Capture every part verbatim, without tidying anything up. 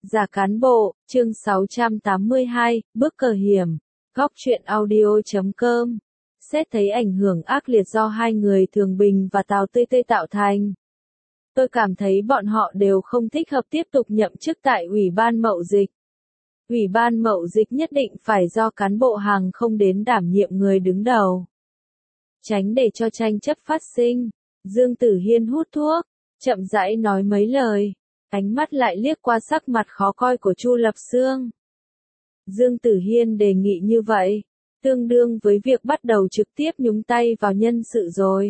Giả cán bộ, chương sáu trăm tám mươi hai, bước cờ hiểm, góc truyện audio chấm com. Xét thấy ảnh hưởng ác liệt do hai người Thường Bình và Tào Tươi Tươi tạo thành. Tôi cảm thấy bọn họ đều không thích hợp tiếp tục nhậm chức tại Ủy ban Mậu Dịch. Ủy ban Mậu Dịch nhất định phải do cán bộ hàng không đến đảm nhiệm người đứng đầu. Tránh để cho tranh chấp phát sinh. Dương Tử Hiên hút thuốc, chậm rãi nói mấy lời. Ánh mắt lại liếc qua sắc mặt khó coi của Chu Lập Xương. Dương Tử Hiên đề nghị như vậy, tương đương với việc bắt đầu trực tiếp nhúng tay vào nhân sự rồi.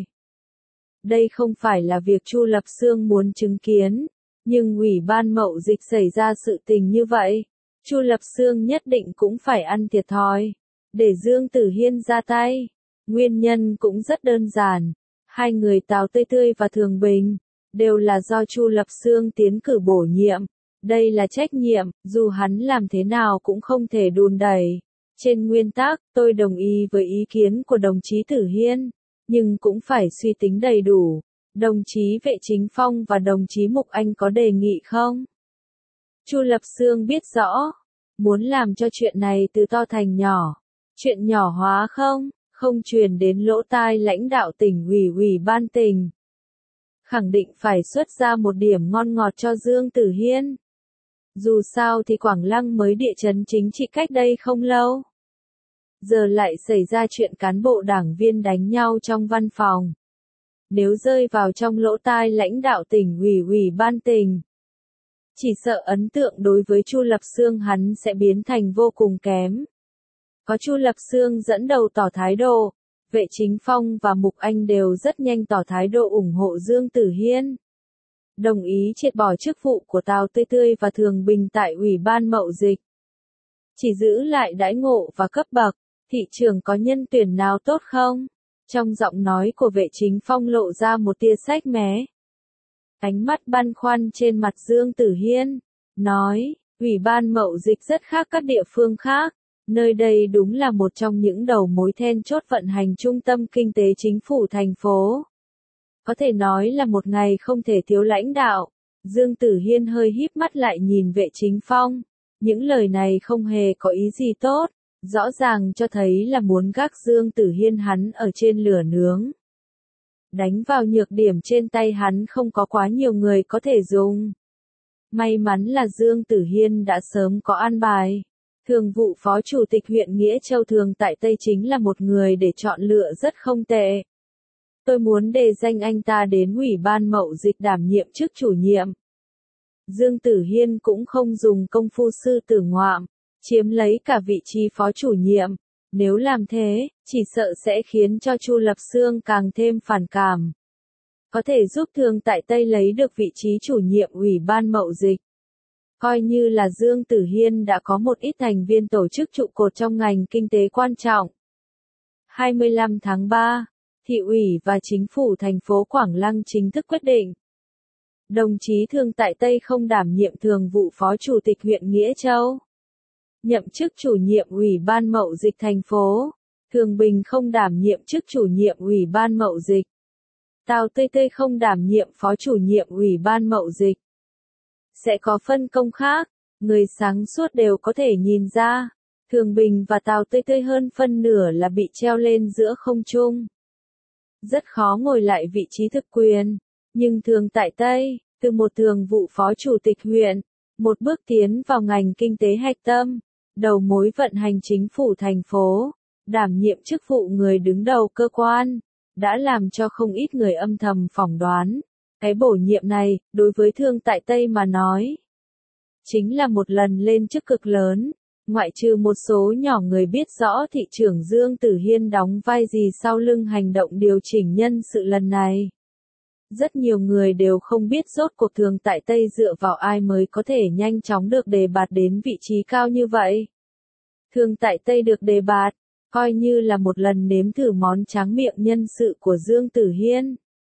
Đây không phải là việc Chu Lập Xương muốn chứng kiến, nhưng Ủy ban Mậu Dịch xảy ra sự tình như vậy, Chu Lập Xương nhất định cũng phải ăn thiệt thòi, để Dương Tử Hiên ra tay. Nguyên nhân cũng rất đơn giản, hai người Tào Tươi Tươi và Thường Bình đều là do Chu Lập Xương tiến cử bổ nhiệm. Đây là trách nhiệm, dù hắn làm thế nào cũng không thể đùn đẩy. Trên nguyên tắc, tôi đồng ý với ý kiến của đồng chí Tử Hiên, nhưng cũng phải suy tính đầy đủ. Đồng chí Vệ Chính Phong và đồng chí Mục Anh có đề nghị không? Chu Lập Xương biết rõ, muốn làm cho chuyện này từ to thành nhỏ. Chuyện nhỏ hóa không, không truyền đến lỗ tai lãnh đạo tỉnh ủy ủy ban tỉnh. Khẳng định phải xuất ra một điểm ngon ngọt cho Dương Tử Hiên. Dù sao thì Quảng Lăng mới địa chấn chính trị cách đây không lâu. Giờ lại xảy ra chuyện cán bộ đảng viên đánh nhau trong văn phòng. Nếu rơi vào trong lỗ tai lãnh đạo tỉnh ủy ủy ban tỉnh, chỉ sợ ấn tượng đối với Chu Lập Xương hắn sẽ biến thành vô cùng kém. Có Chu Lập Xương dẫn đầu tỏ thái độ, Vệ Chính Phong và Mục Anh đều rất nhanh tỏ thái độ ủng hộ Dương Tử Hiên. Đồng ý triệt bỏ chức vụ của Tào Tươi Tươi và Thường Bình tại Ủy ban Mậu Dịch. Chỉ giữ lại đãi ngộ và cấp bậc, thị trường có nhân tuyển nào tốt không? Trong giọng nói của Vệ Chính Phong lộ ra một tia sách mé. Ánh mắt băn khoăn trên mặt Dương Tử Hiên, nói, Ủy ban Mậu Dịch rất khác các địa phương khác. Nơi đây đúng là một trong những đầu mối then chốt vận hành trung tâm kinh tế chính phủ thành phố. Có thể nói là một ngày không thể thiếu lãnh đạo. Dương Tử Hiên hơi híp mắt lại nhìn Vệ Chính Phong. Những lời này không hề có ý gì tốt, rõ ràng cho thấy là muốn gác Dương Tử Hiên hắn ở trên lửa nướng. Đánh vào nhược điểm trên tay hắn không có quá nhiều người có thể dùng. May mắn là Dương Tử Hiên đã sớm có an bài. Thường vụ Phó Chủ tịch huyện Nghĩa Châu Thường tại Tây chính là một người để chọn lựa rất không tệ. Tôi muốn đề danh anh ta đến Ủy ban Mậu Dịch đảm nhiệm chức chủ nhiệm. Dương Tử Hiên cũng không dùng công phu sư tử ngoạm, chiếm lấy cả vị trí Phó Chủ nhiệm. Nếu làm thế, chỉ sợ sẽ khiến cho Chu Lập Xương càng thêm phản cảm. Có thể giúp Thường tại Tây lấy được vị trí chủ nhiệm Ủy ban Mậu Dịch. Coi như là Dương Tử Hiên đã có một ít thành viên tổ chức trụ cột trong ngành kinh tế quan trọng. hai mươi lăm tháng ba, Thị ủy và Chính phủ thành phố Quảng Lăng chính thức quyết định. Đồng chí Thường tại Tây không đảm nhiệm Thường vụ Phó Chủ tịch huyện Nghĩa Châu. Nhậm chức chủ nhiệm Ủy ban Mậu Dịch thành phố. Thường Bình không đảm nhiệm chức chủ nhiệm Ủy ban Mậu Dịch. Tào Tươi Tươi không đảm nhiệm Phó Chủ nhiệm Ủy ban Mậu Dịch. Sẽ có phân công khác, người sáng suốt đều có thể nhìn ra. Thường Bình và Tào Tươi Tươi hơn phân nửa là bị treo lên giữa không trung. Rất khó ngồi lại vị trí thực quyền, nhưng Thường tại Tây, từ một thường vụ phó chủ tịch huyện, một bước tiến vào ngành kinh tế hạch tâm, đầu mối vận hành chính phủ thành phố, đảm nhiệm chức vụ người đứng đầu cơ quan, đã làm cho không ít người âm thầm phỏng đoán. Cái bổ nhiệm này, đối với Thường tại Tây mà nói, chính là một lần lên chức cực lớn, ngoại trừ một số nhỏ người biết rõ thị trưởng Dương Tử Hiên đóng vai gì sau lưng hành động điều chỉnh nhân sự lần này. Rất nhiều người đều không biết rốt cuộc Thường tại Tây dựa vào ai mới có thể nhanh chóng được đề bạt đến vị trí cao như vậy. Thường tại Tây được đề bạt, coi như là một lần nếm thử món tráng miệng nhân sự của Dương Tử Hiên.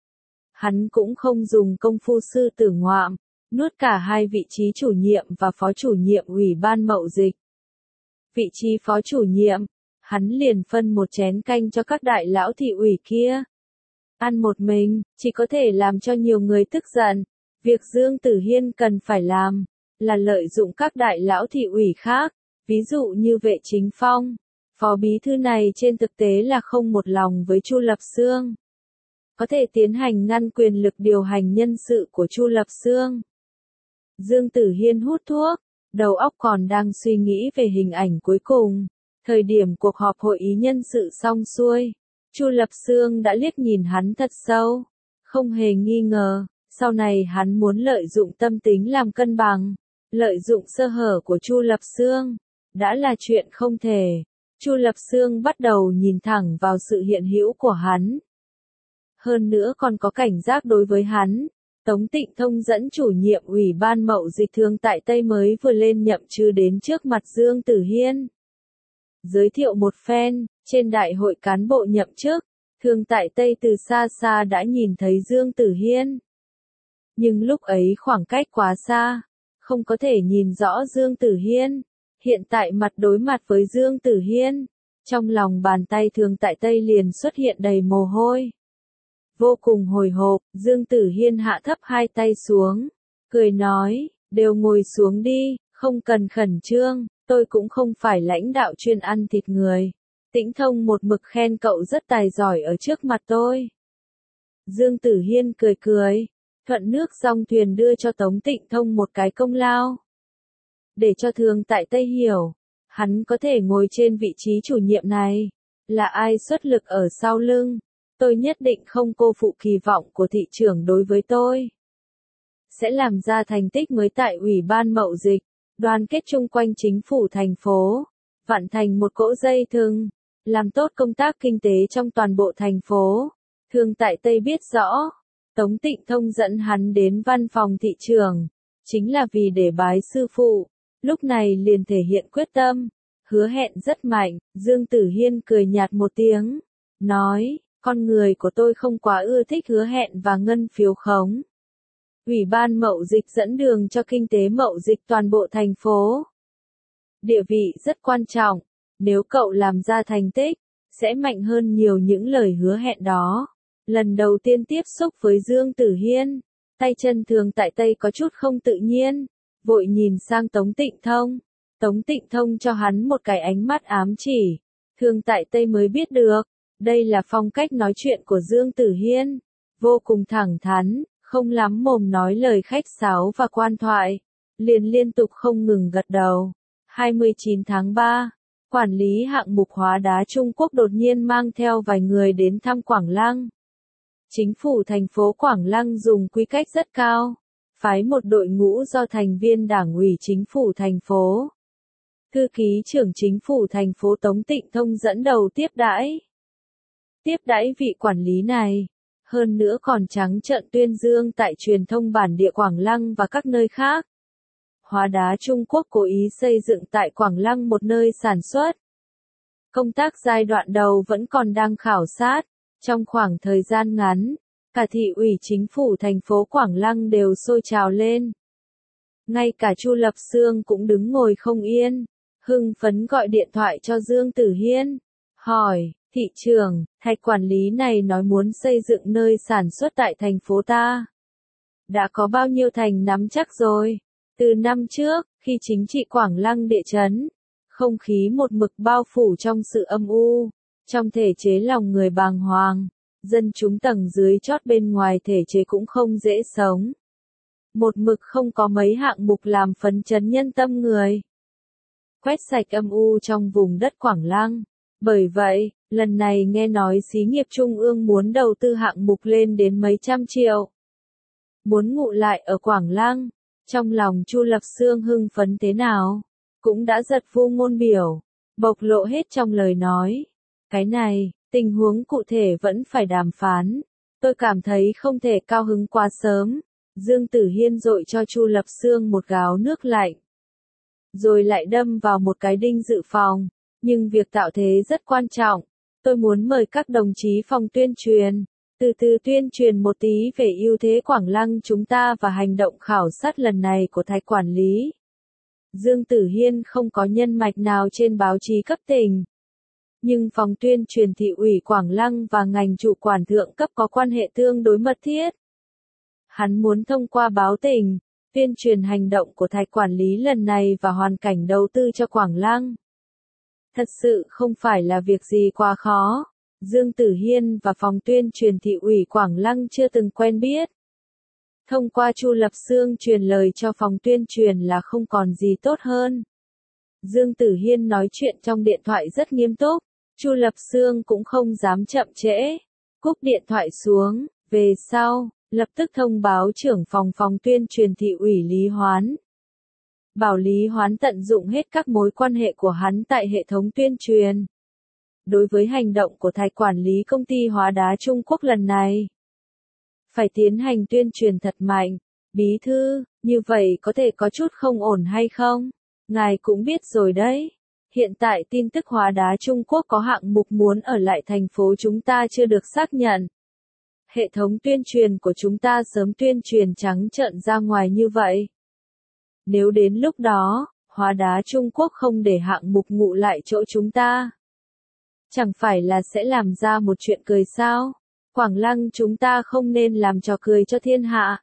Hắn cũng không dùng công phu sư tử ngoạm, nuốt cả hai vị trí chủ nhiệm và phó chủ nhiệm Ủy ban Mậu Dịch. Vị trí phó chủ nhiệm, hắn liền phân một chén canh cho các đại lão thị ủy kia. Ăn một mình, chỉ có thể làm cho nhiều người tức giận. Việc Dương Tử Hiên cần phải làm, là lợi dụng các đại lão thị ủy khác, ví dụ như Vệ Chính Phong. Phó bí thư này trên thực tế là không một lòng với Chu Lập Xương. Có thể tiến hành ngăn quyền lực điều hành nhân sự của Chu Lập Xương. Dương Tử Hiên hút thuốc, đầu óc còn đang suy nghĩ về hình ảnh cuối cùng. Thời điểm cuộc họp hội ý nhân sự xong xuôi, Chu Lập Xương đã liếc nhìn hắn thật sâu, không hề nghi ngờ, sau này hắn muốn lợi dụng tâm tính làm cân bằng, lợi dụng sơ hở của Chu Lập Xương, đã là chuyện không thể. Chu Lập Xương bắt đầu nhìn thẳng vào sự hiện hữu của hắn. Hơn nữa còn có cảnh giác đối với hắn. Tống Tịnh Thông dẫn chủ nhiệm Ủy ban Mậu Dịch Thương tại Tây mới vừa lên nhậm chức đến trước mặt Dương Tử Hiên. Giới thiệu một phen, trên đại hội cán bộ nhậm chức, Thương tại Tây từ xa xa đã nhìn thấy Dương Tử Hiên. Nhưng lúc ấy khoảng cách quá xa, không có thể nhìn rõ Dương Tử Hiên. Hiện tại mặt đối mặt với Dương Tử Hiên, trong lòng bàn tay Thương tại Tây liền xuất hiện đầy mồ hôi. Vô cùng hồi hộp, Dương Tử Hiên hạ thấp hai tay xuống, cười nói, đều ngồi xuống đi, không cần khẩn trương, tôi cũng không phải lãnh đạo chuyên ăn thịt người. Tĩnh Thông một mực khen cậu rất tài giỏi ở trước mặt tôi. Dương Tử Hiên cười cười, thuận nước dòng thuyền đưa cho Tống Tịnh Thông một cái công lao. Để cho Thương tại Tây hiểu, hắn có thể ngồi trên vị trí chủ nhiệm này, là ai xuất lực ở sau lưng. Tôi nhất định không cô phụ kỳ vọng của thị trưởng đối với tôi. Sẽ làm ra thành tích mới tại Ủy ban Mậu Dịch, đoàn kết chung quanh chính phủ thành phố, vặn thành một cỗ dây thừng, làm tốt công tác kinh tế trong toàn bộ thành phố. Thương tại Tây biết rõ, Tống Tịnh Thông dẫn hắn đến văn phòng thị trưởng, chính là vì để bái sư phụ, lúc này liền thể hiện quyết tâm, hứa hẹn rất mạnh. Dương Tử Hiên cười nhạt một tiếng, nói, con người của tôi không quá ưa thích hứa hẹn và ngân phiếu khống. Ủy ban Mậu Dịch dẫn đường cho kinh tế mậu dịch toàn bộ thành phố. Địa vị rất quan trọng, nếu cậu làm ra thành tích, sẽ mạnh hơn nhiều những lời hứa hẹn đó. Lần đầu tiên tiếp xúc với Dương Tử Hiên, tay chân Thương tại Tây có chút không tự nhiên, vội nhìn sang Tống Tịnh Thông. Tống Tịnh Thông cho hắn một cái ánh mắt ám chỉ, Thương tại Tây mới biết được. Đây là phong cách nói chuyện của Dương Tử Hiên, vô cùng thẳng thắn, không lắm mồm nói lời khách sáo và quan thoại, liền liên tục không ngừng gật đầu. hai mươi chín tháng ba, quản lý hạng mục hóa đá Trung Quốc đột nhiên mang theo vài người đến thăm Quảng Lăng. Chính phủ thành phố Quảng Lăng dùng quy cách rất cao, phái một đội ngũ do thành viên đảng ủy chính phủ thành phố. Thư ký trưởng chính phủ thành phố Tống Tịnh Thông dẫn đầu tiếp đãi. Tiếp đãi vị quản lý này, hơn nữa còn trắng trợn tuyên dương tại truyền thông bản địa Quảng Lăng và các nơi khác. Hóa đá Trung Quốc cố ý xây dựng tại Quảng Lăng một nơi sản xuất. Công tác giai đoạn đầu vẫn còn đang khảo sát, trong khoảng thời gian ngắn, cả thị ủy chính phủ thành phố Quảng Lăng đều sôi trào lên. Ngay cả Chu Lập Xương cũng đứng ngồi không yên, hưng phấn gọi điện thoại cho Dương Tử Hiên, hỏi, thị trưởng, thạch quản lý này nói muốn xây dựng nơi sản xuất tại thành phố ta. Đã có bao nhiêu thành nắm chắc rồi? Từ năm trước, khi chính trị Quảng Lăng địa chấn, không khí một mực bao phủ trong sự âm u, trong thể chế lòng người bàng hoàng, dân chúng tầng dưới chót bên ngoài thể chế cũng không dễ sống. Một mực không có mấy hạng mục làm phấn chấn nhân tâm người. Quét sạch âm u trong vùng đất Quảng Lăng. Bởi vậy, lần này nghe nói xí nghiệp trung ương muốn đầu tư hạng mục lên đến mấy trăm triệu. Muốn ngụ lại ở Quảng Lăng, trong lòng Chu Lập Xương hưng phấn thế nào, cũng đã giật vu ngôn biểu, bộc lộ hết trong lời nói. Cái này, tình huống cụ thể vẫn phải đàm phán, tôi cảm thấy không thể cao hứng quá sớm. Dương Tử Hiên dội cho Chu Lập Xương một gáo nước lạnh, rồi lại đâm vào một cái đinh dự phòng. Nhưng việc tạo thế rất quan trọng, tôi muốn mời các đồng chí phòng tuyên truyền, từ từ tuyên truyền một tí về ưu thế Quảng Lăng chúng ta và hành động khảo sát lần này của Thái quản lý. Dương Tử Hiên không có nhân mạch nào trên báo chí cấp tỉnh, nhưng phòng tuyên truyền thị ủy Quảng Lăng và ngành chủ quản thượng cấp có quan hệ tương đối mật thiết. Hắn muốn thông qua báo tỉnh, tuyên truyền hành động của Thái quản lý lần này và hoàn cảnh đầu tư cho Quảng Lăng. Thật sự không phải là việc gì quá khó. Dương Tử Hiên và phòng tuyên truyền thị ủy Quảng Lăng chưa từng quen biết. Thông qua Chu Lập Xương truyền lời cho phòng tuyên truyền là không còn gì tốt hơn. Dương Tử Hiên nói chuyện trong điện thoại rất nghiêm túc, Chu Lập Xương cũng không dám chậm trễ. Cúp điện thoại xuống, về sau, lập tức thông báo trưởng phòng phòng tuyên truyền thị ủy Lý Hoán. Bảo Lý Hoán tận dụng hết các mối quan hệ của hắn tại hệ thống tuyên truyền. Đối với hành động của Thái quản lý công ty hóa đá Trung Quốc lần này, phải tiến hành tuyên truyền thật mạnh. Bí thư, như vậy có thể có chút không ổn hay không? Ngài cũng biết rồi đấy. Hiện tại tin tức hóa đá Trung Quốc có hạng mục muốn ở lại thành phố chúng ta chưa được xác nhận. Hệ thống tuyên truyền của chúng ta sớm tuyên truyền trắng trợn ra ngoài như vậy. Nếu đến lúc đó, hóa đá Trung Quốc không để hạng mục ngụ lại chỗ chúng ta, chẳng phải là sẽ làm ra một chuyện cười sao? Quảng Lăng chúng ta không nên làm trò cười cho thiên hạ.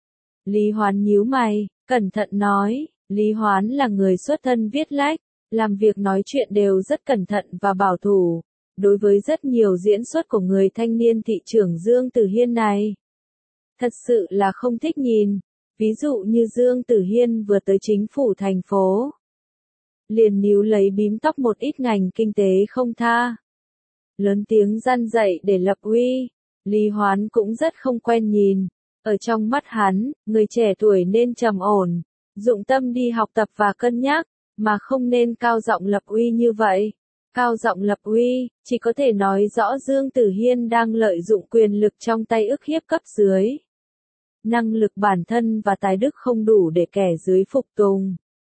Lý Hoán nhíu mày, cẩn thận nói, Lý Hoán là người xuất thân viết lách, làm việc nói chuyện đều rất cẩn thận và bảo thủ. Đối với rất nhiều diễn xuất của người thanh niên thị trưởng Dương Tử Hiên này, thật sự là không thích nhìn. Ví dụ như Dương Tử Hiên vừa tới chính phủ thành phố, liền níu lấy bím tóc một ít ngành kinh tế không tha. Lớn tiếng răn dạy để lập uy, Lý Hoán cũng rất không quen nhìn. Ở trong mắt hắn, người trẻ tuổi nên trầm ổn, dụng tâm đi học tập và cân nhắc, mà không nên cao giọng lập uy như vậy. Cao giọng lập uy, chỉ có thể nói rõ Dương Tử Hiên đang lợi dụng quyền lực trong tay ức hiếp cấp dưới. Năng lực bản thân và tài đức không đủ để kẻ dưới phục tùng.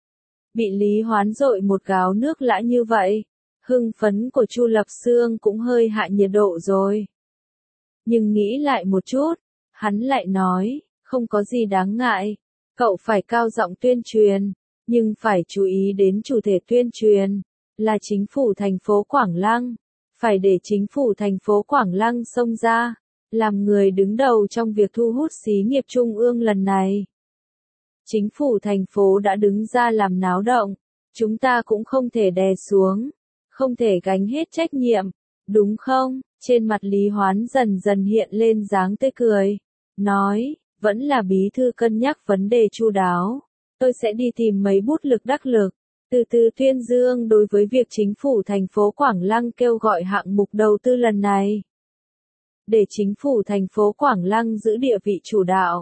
Bị Lý Hoán dội một gáo nước lã như vậy, hưng phấn của Chu Lập Xương cũng hơi hạ nhiệt độ rồi. Nhưng nghĩ lại một chút, hắn lại nói, không có gì đáng ngại, cậu phải cao giọng tuyên truyền, nhưng phải chú ý đến chủ thể tuyên truyền, là chính phủ thành phố Quảng Lăng, phải để chính phủ thành phố Quảng Lăng xông ra, làm người đứng đầu trong việc thu hút xí nghiệp trung ương lần này. Chính phủ thành phố đã đứng ra làm náo động, chúng ta cũng không thể đè xuống, không thể gánh hết trách nhiệm, đúng không? Trên mặt Lý Hoán dần dần hiện lên dáng tươi cười, nói, vẫn là bí thư cân nhắc vấn đề chu đáo, tôi sẽ đi tìm mấy bút lực đắc lực, từ từ tuyên dương đối với việc chính phủ thành phố Quảng Lăng kêu gọi hạng mục đầu tư lần này. Để chính phủ thành phố Quảng Lăng giữ địa vị chủ đạo.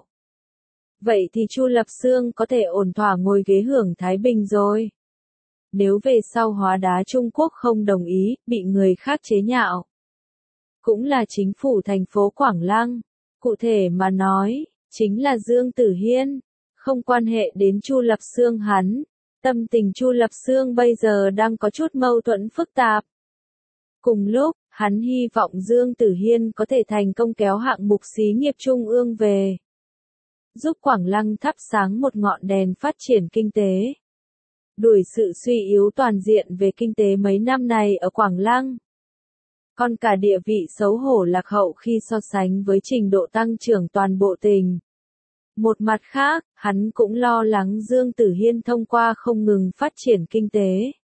Vậy thì Chu Lập Xương có thể ổn thỏa ngồi ghế hưởng Thái Bình rồi. Nếu về sau hóa đá Trung Quốc không đồng ý, bị người khác chế nhạo, cũng là chính phủ thành phố Quảng Lăng. Cụ thể mà nói, chính là Dương Tử Hiên, không quan hệ đến Chu Lập Xương hắn. Tâm tình Chu Lập Xương bây giờ đang có chút mâu thuẫn phức tạp. Cùng lúc, hắn hy vọng Dương Tử Hiên có thể thành công kéo hạng mục xí nghiệp trung ương về, giúp Quảng Lăng thắp sáng một ngọn đèn phát triển kinh tế. Đuổi sự suy yếu toàn diện về kinh tế mấy năm này ở Quảng Lăng. Còn cả địa vị xấu hổ lạc hậu khi so sánh với trình độ tăng trưởng toàn bộ tỉnh. Một mặt khác, hắn cũng lo lắng Dương Tử Hiên thông qua không ngừng phát triển kinh tế,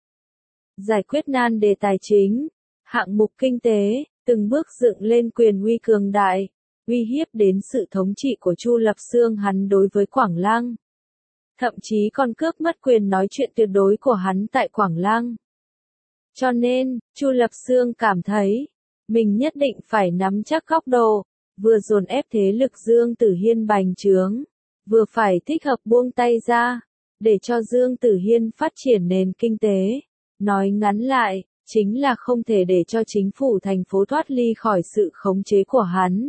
giải quyết nan đề tài chính, hạng mục kinh tế, từng bước dựng lên quyền uy cường đại, uy hiếp đến sự thống trị của Chu Lập Xương hắn đối với Quảng Lăng. Thậm chí còn cướp mất quyền nói chuyện tuyệt đối của hắn tại Quảng Lăng. Cho nên, Chu Lập Xương cảm thấy, mình nhất định phải nắm chắc góc độ, vừa dồn ép thế lực Dương Tử Hiên bành trướng, vừa phải thích hợp buông tay ra, để cho Dương Tử Hiên phát triển nền kinh tế. Nói ngắn lại, chính là không thể để cho chính phủ thành phố thoát ly khỏi sự khống chế của hắn.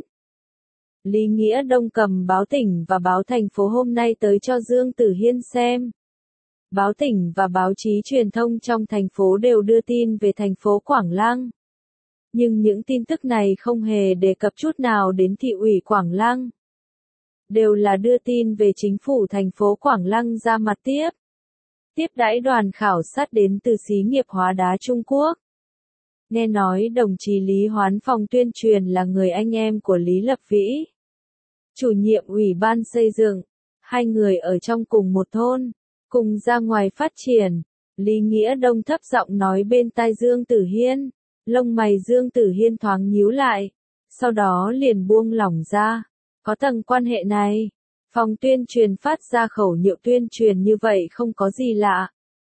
Lý Nghĩa Đông cầm báo tỉnh và báo thành phố hôm nay tới cho Dương Tử Hiên xem. Báo tỉnh và báo chí truyền thông trong thành phố đều đưa tin về thành phố Quảng Lăng. Nhưng những tin tức này không hề đề cập chút nào đến thị ủy Quảng Lăng. Đều là đưa tin về chính phủ thành phố Quảng Lăng ra mặt tiếp. Tiếp đãi đoàn khảo sát đến từ xí nghiệp hóa đá Trung Quốc. Nghe nói đồng chí Lý Hoán phòng tuyên truyền là người anh em của Lý Lập Vĩ, chủ nhiệm Ủy ban xây dựng. Hai người ở trong cùng một thôn, cùng ra ngoài phát triển. Lý Nghĩa Đông thấp giọng nói bên tai Dương Tử Hiên. Lông mày Dương Tử Hiên thoáng nhíu lại, sau đó liền buông lỏng ra. Có tầng quan hệ này, phòng tuyên truyền phát ra khẩu hiệu tuyên truyền như vậy không có gì lạ.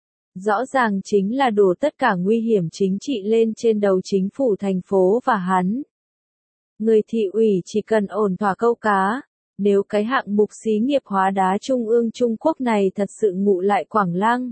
Rõ ràng chính là đổ tất cả nguy hiểm chính trị lên trên đầu chính phủ thành phố và hắn. Người thị ủy chỉ cần ổn thỏa câu cá, nếu cái hạng mục xí nghiệp hóa đá trung ương Trung Quốc này thật sự ngụ lại Quảng Lăng,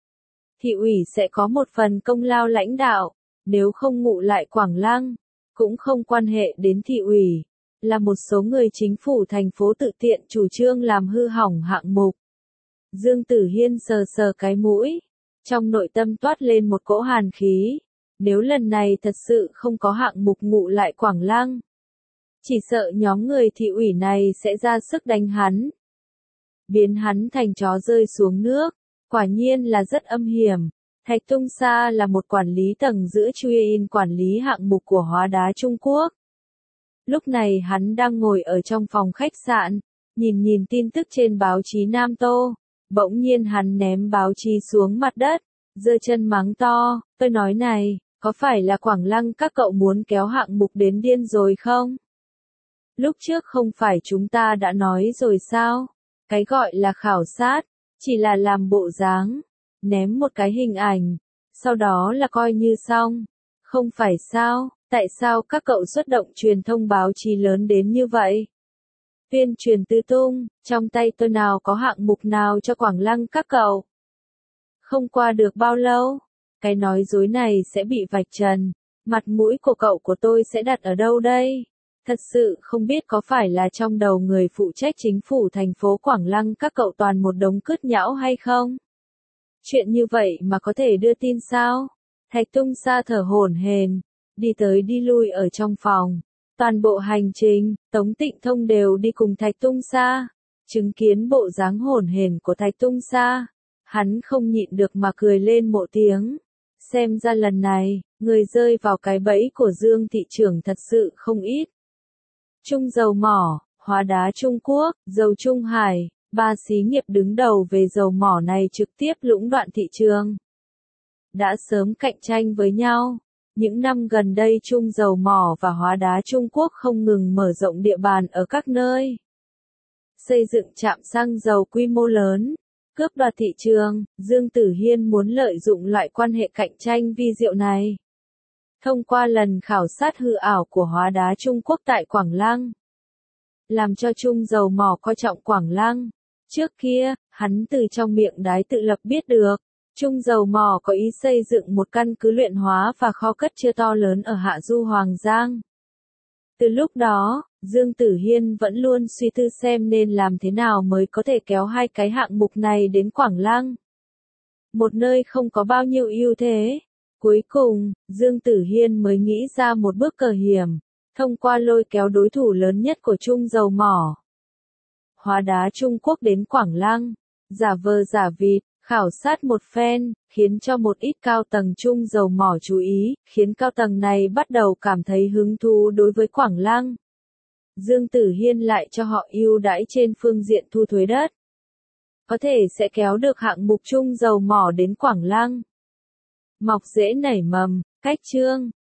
thị ủy sẽ có một phần công lao lãnh đạo, nếu không ngụ lại Quảng Lăng, cũng không quan hệ đến thị ủy, là một số người chính phủ thành phố tự tiện chủ trương làm hư hỏng hạng mục. Dương Tử Hiên sờ sờ cái mũi, trong nội tâm toát lên một cỗ hàn khí, nếu lần này thật sự không có hạng mục ngụ lại Quảng Lăng, chỉ sợ nhóm người thị ủy này sẽ ra sức đánh hắn, biến hắn thành chó rơi xuống nước, quả nhiên là rất âm hiểm. Thạch Tung Sa là một quản lý tầng giữa Chuyin quản lý hạng mục của hóa đá Trung Quốc. Lúc này hắn đang ngồi ở trong phòng khách sạn, nhìn nhìn tin tức trên báo chí Nam Tô, bỗng nhiên hắn ném báo chí xuống mặt đất, giơ chân mắng to, tôi nói này, có phải là Quảng Lăng các cậu muốn kéo hạng mục đến điên rồi không? Lúc trước không phải chúng ta đã nói rồi sao? Cái gọi là khảo sát, chỉ là làm bộ dáng, ném một cái hình ảnh, sau đó là coi như xong. Không phải sao, tại sao các cậu xuất động truyền thông báo chí lớn đến như vậy? Tuyên truyền tứ tung, trong tay tôi nào có hạng mục nào cho Quảng Lăng các cậu? Không qua được bao lâu, cái nói dối này sẽ bị vạch trần, mặt mũi của cậu của tôi sẽ đặt ở đâu đây? Thật sự không biết có phải là trong đầu người phụ trách chính phủ thành phố Quảng Lăng các cậu toàn một đống cứt nhão hay không? Chuyện như vậy mà có thể đưa tin sao? Thạch Tung Sa thở hổn hển, đi tới đi lui ở trong phòng. Toàn bộ hành trình, Tống Tịnh Thông đều đi cùng Thạch Tung Sa. Chứng kiến bộ dáng hổn hển của Thạch Tung Sa, hắn không nhịn được mà cười lên một tiếng. Xem ra lần này, người rơi vào cái bẫy của Dương thị trưởng thật sự không ít. Trung dầu mỏ, hóa đá Trung Quốc, dầu Trung Hải, ba xí nghiệp đứng đầu về dầu mỏ này trực tiếp lũng đoạn thị trường. Đã sớm cạnh tranh với nhau. Những năm gần đây Trung dầu mỏ và hóa đá Trung Quốc không ngừng mở rộng địa bàn ở các nơi. Xây dựng trạm xăng dầu quy mô lớn, cướp đoạt thị trường, Dương Tử Hiên muốn lợi dụng loại quan hệ cạnh tranh vi diệu này. Thông qua lần khảo sát hư ảo của hóa đá Trung Quốc tại Quảng Lăng, làm cho Trung dầu mỏ coi trọng Quảng Lăng. Trước kia, hắn từ trong miệng đái tự lập biết được, Trung dầu mỏ có ý xây dựng một căn cứ luyện hóa và kho cất chứa to lớn ở Hạ Du Hoàng Giang. Từ lúc đó, Dương Tử Hiên vẫn luôn suy tư xem nên làm thế nào mới có thể kéo hai cái hạng mục này đến Quảng Lăng. Một nơi không có bao nhiêu ưu thế. Cuối cùng, Dương Tử Hiên mới nghĩ ra một bước cờ hiểm, thông qua lôi kéo đối thủ lớn nhất của Trung dầu mỏ, hóa đá Trung Quốc đến Quảng Lăng, giả vờ giả vịt, khảo sát một phen, khiến cho một ít cao tầng Trung dầu mỏ chú ý, khiến cao tầng này bắt đầu cảm thấy hứng thú đối với Quảng Lăng. Dương Tử Hiên lại cho họ ưu đãi trên phương diện thu thuế đất. Có thể sẽ kéo được hạng mục Trung dầu mỏ đến Quảng Lăng. Mọc rễ nảy mầm, cách chương.